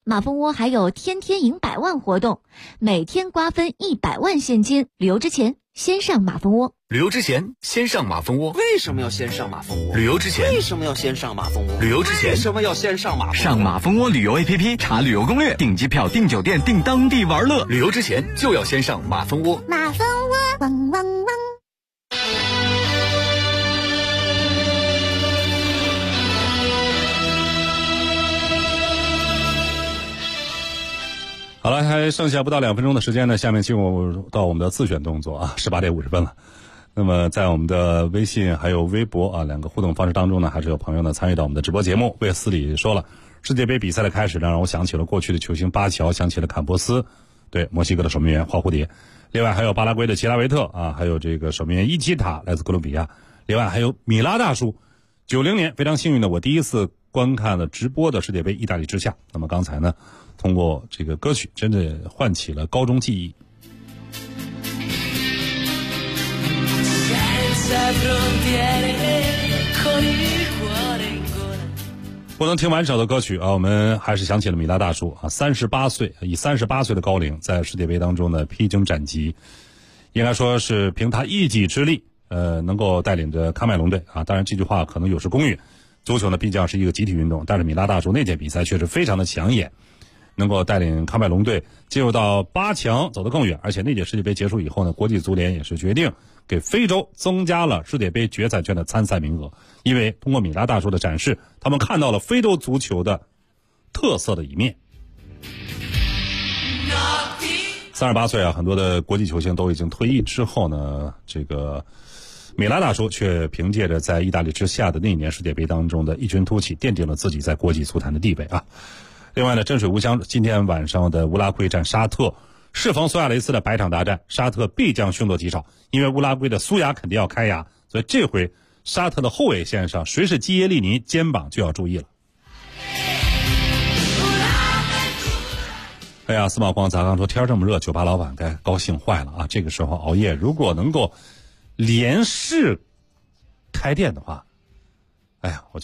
Speaker 2: 马蜂窝还有天天赢100万活动，每天瓜分100万现金。旅游之前先上马蜂窝。
Speaker 22: 旅游之前先上马蜂窝。
Speaker 12: 为什么要先上马蜂窝？
Speaker 22: 旅游之前
Speaker 12: 为什么要先上马蜂窝？
Speaker 22: 旅游之前
Speaker 12: 为什么要先上马蜂窝？
Speaker 22: 上马蜂窝旅游 APP 查旅游攻略，订机票、订酒店、订当地玩乐。旅游之前就要先上马蜂窝。
Speaker 23: 马蜂窝，嗡嗡嗡。
Speaker 1: 好了，还剩下不到2分钟的时间呢，下面进入到我们的自选动作啊，18点50分了。那么在我们的微信还有微博啊2个互动方式当中呢，还是有朋友呢参与到我们的直播节目。卫斯理说了，世界杯比赛的开始呢，让我想起了过去的球星巴乔，想起了坎波斯，对，墨西哥的守门员花蝴蝶。另外还有巴拉圭的齐拉维特啊，还有这个守门员伊基塔来自哥伦比亚。另外还有米拉大叔，90年非常幸运的我第一次观看了直播的世界杯意大利之夏。那么刚才呢，通过这个歌曲真的唤起了高中记忆。不能听完整的歌曲啊，我们还是想起了米拉大叔啊，38岁，以38岁的高龄在世界杯当中呢披荆斩棘，应该说是凭他一己之力，能够带领着喀麦隆队啊。当然这句话可能有失公允，足球呢毕竟是一个集体运动，但是米拉大叔那届比赛确实非常的抢眼，能够带领喀麦隆队进入到8强，走得更远。而且那届世界杯结束以后呢，国际足联也是决定给非洲增加了世界杯决赛圈的参赛名额，因为通过米拉大叔的展示，他们看到了非洲足球的特色的一面。38岁啊，很多的国际球星都已经退役之后呢，这个米拉大叔却凭借着在意大利之下的那一年世界杯当中的异军突起，奠定了自己在国际足坛的地位啊。另外呢，震水无香，今天晚上的乌拉圭战沙特，适逢苏亚雷斯的百场大战，沙特必将凶多吉少，因为乌拉圭的苏牙肯定要开牙，所以这回沙特的后卫线上谁是基耶利尼，肩膀就要注意了。哎呀，司马光早上说天这么热，酒吧老板该高兴坏了啊！这个时候熬夜，如果能够连市开店的话，哎呀，我觉得